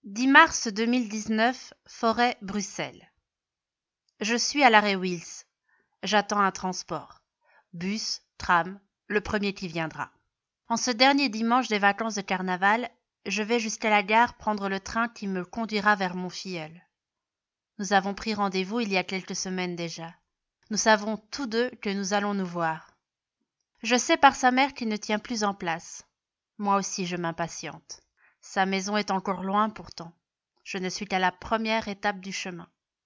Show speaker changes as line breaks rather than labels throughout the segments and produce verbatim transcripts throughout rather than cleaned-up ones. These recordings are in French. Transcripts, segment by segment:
dix mars deux mille dix-neuf, Forêt, Bruxelles. Je suis à l'arrêt Wills. J'attends un transport. Bus, tram, le premier qui viendra. En ce dernier dimanche des vacances de carnaval, je vais jusqu'à la gare prendre le train qui me conduira vers mon filleul. Nous avons pris rendez-vous il y a quelques semaines déjà. Nous savons tous deux que nous allons nous voir. Je sais par sa mère qu'il ne tient plus en place. Moi aussi je m'impatiente. Sa maison est encore loin pourtant. Je ne suis qu'à la première étape du chemin.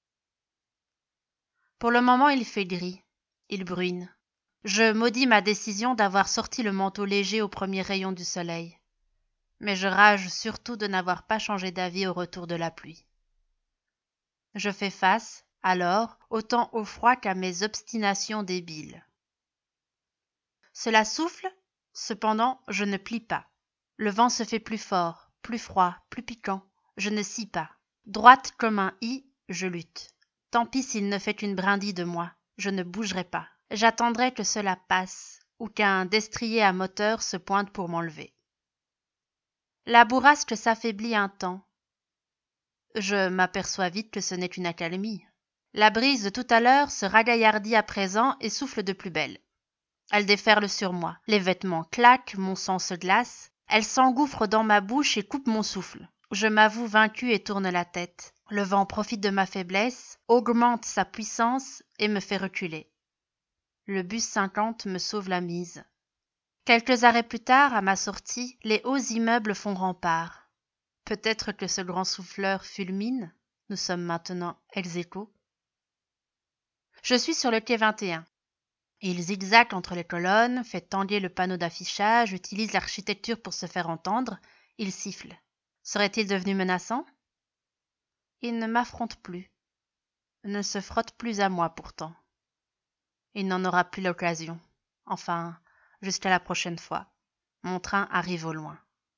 Pour le moment il fait gris. Il bruine. Je maudis ma décision d'avoir sorti le manteau léger au premier rayon du soleil. Mais je rage surtout de n'avoir pas changé d'avis au retour de la pluie. Je fais face, alors, autant au froid qu'à mes obstinations débiles. Cela souffle, cependant je ne plie pas. Le vent se fait plus fort, plus froid, plus piquant. Je ne scie pas. Droite comme un i, je lutte. Tant pis s'il ne fait qu'une brindille de moi. Je ne bougerai pas. J'attendrai que cela passe, ou qu'un destrier à moteur se pointe pour m'enlever. La bourrasque s'affaiblit un temps. Je m'aperçois vite que ce n'est qu'une accalmie. La brise de tout à l'heure se ragaillardit à présent et souffle de plus belle. Elle déferle sur moi. Les vêtements claquent, mon sang se glace. Elle s'engouffre dans ma bouche et coupe mon souffle. Je m'avoue vaincu et tourne la tête. Le vent profite de ma faiblesse, augmente sa puissance et me fait reculer. Le bus cinquante me sauve la mise. Quelques arrêts plus tard, à ma sortie, les hauts immeubles font rempart. Peut-être que ce grand souffleur fulmine. Nous sommes maintenant ex aequo. Je suis sur le quai vingt et un. Il zigzague entre les colonnes, fait tanguer le panneau d'affichage, utilise l'architecture pour se faire entendre. Il siffle. Serait-il devenu menaçant? Il ne m'affronte plus. Ne se frotte plus à moi pourtant. Il n'en aura plus l'occasion. Enfin, jusqu'à la prochaine fois. Mon train arrive au loin.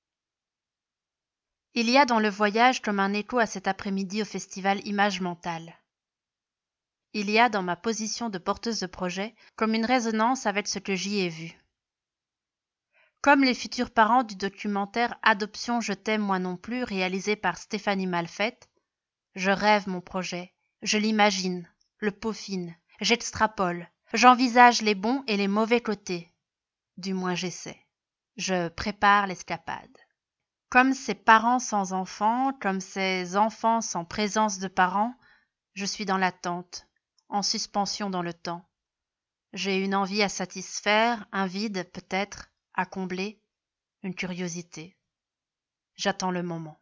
Il y a dans le voyage comme un écho à cet après-midi au festival Images Mentales. Il y a dans ma position de porteuse de projet comme une résonance avec ce que j'y ai vu. Comme les futurs parents du documentaire Adoption je t'aime moi non plus réalisé par Stéphanie Malfette, je rêve mon projet, je l'imagine, le peaufine, j'extrapole, j'envisage les bons et les mauvais côtés. Du moins j'essaie. Je prépare l'escapade. Comme ces parents sans enfants, comme ces enfants sans présence de parents, je suis dans l'attente, en suspension dans le temps. J'ai une envie à satisfaire, un vide peut-être, à combler, une curiosité. J'attends le moment.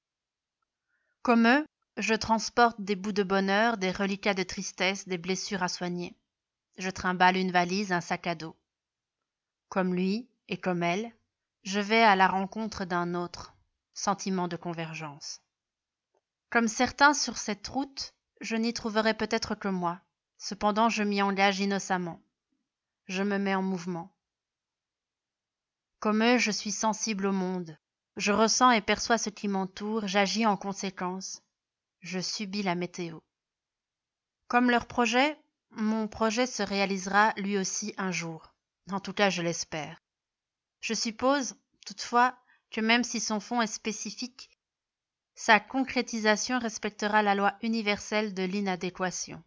Comme eux, je transporte des bouts de bonheur, des reliquats de tristesse, des blessures à soigner. Je trimballe une valise, un sac à dos. Comme lui et comme elle, je vais à la rencontre d'un autre, sentiment de convergence. Comme certains sur cette route, je n'y trouverai peut-être que moi. Cependant, je m'y engage innocemment. Je me mets en mouvement. Comme eux, je suis sensible au monde. Je ressens et perçois ce qui m'entoure, j'agis en conséquence. Je subis la météo. Comme leur projet, mon projet se réalisera lui aussi un jour. En tout cas, je l'espère. Je suppose, toutefois, que même si son fond est spécifique, sa concrétisation respectera la loi universelle de l'inadéquation.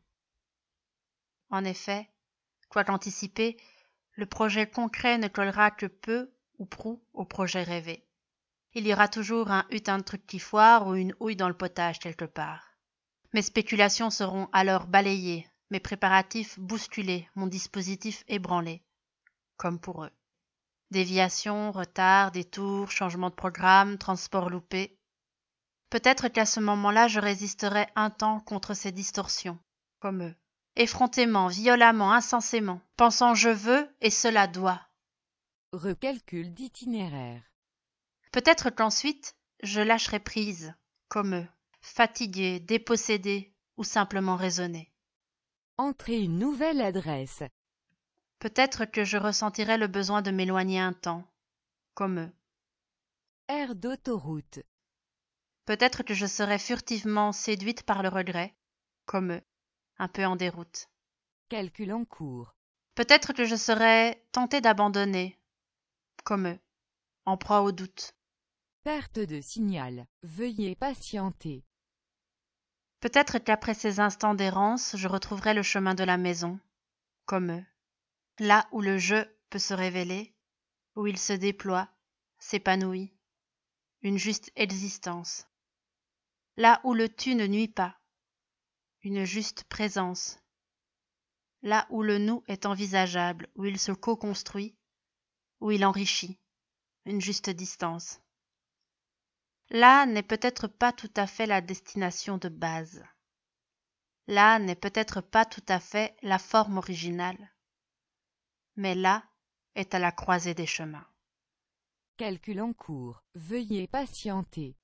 En effet, quoique anticipé, le projet concret ne collera que peu ou prou au projet rêvé. Il y aura toujours un hutin de truc qui foire ou une houille dans le potage quelque part. Mes spéculations seront alors balayées, mes préparatifs bousculés, mon dispositif ébranlé, comme pour eux. Déviation, retard, détour, changement de programme, transport loupé. Peut-être qu'à ce moment-là, je résisterai un temps contre ces distorsions, comme eux. Effrontément, violemment, insensément, pensant je veux et cela doit.
Recalcul d'itinéraire.
Peut-être qu'ensuite, je lâcherai prise, comme eux, fatigué, dépossédé ou simplement raisonné.
Entrez une nouvelle adresse.
Peut-être que je ressentirai le besoin de m'éloigner un temps, comme eux.
Aire d'autoroute.
Peut-être que je serai furtivement séduite par le regret, comme eux, un peu en déroute.
Calcul en cours.
Peut-être que je serai tentée d'abandonner, comme eux, en proie au doute.
Perte de signal. Veuillez patienter.
Peut-être qu'après ces instants d'errance, je retrouverai le chemin de la maison, comme eux, là où le je peut se révéler, où il se déploie, s'épanouit, une juste existence. Là où le tu ne nuit pas, une juste présence. Là où le nous est envisageable, où il se co-construit, où il enrichit, une juste distance. Là n'est peut-être pas tout à fait la destination de base. Là n'est peut-être pas tout à fait la forme originale. Mais là est à la croisée des chemins.
Calcul en cours. Veuillez patienter.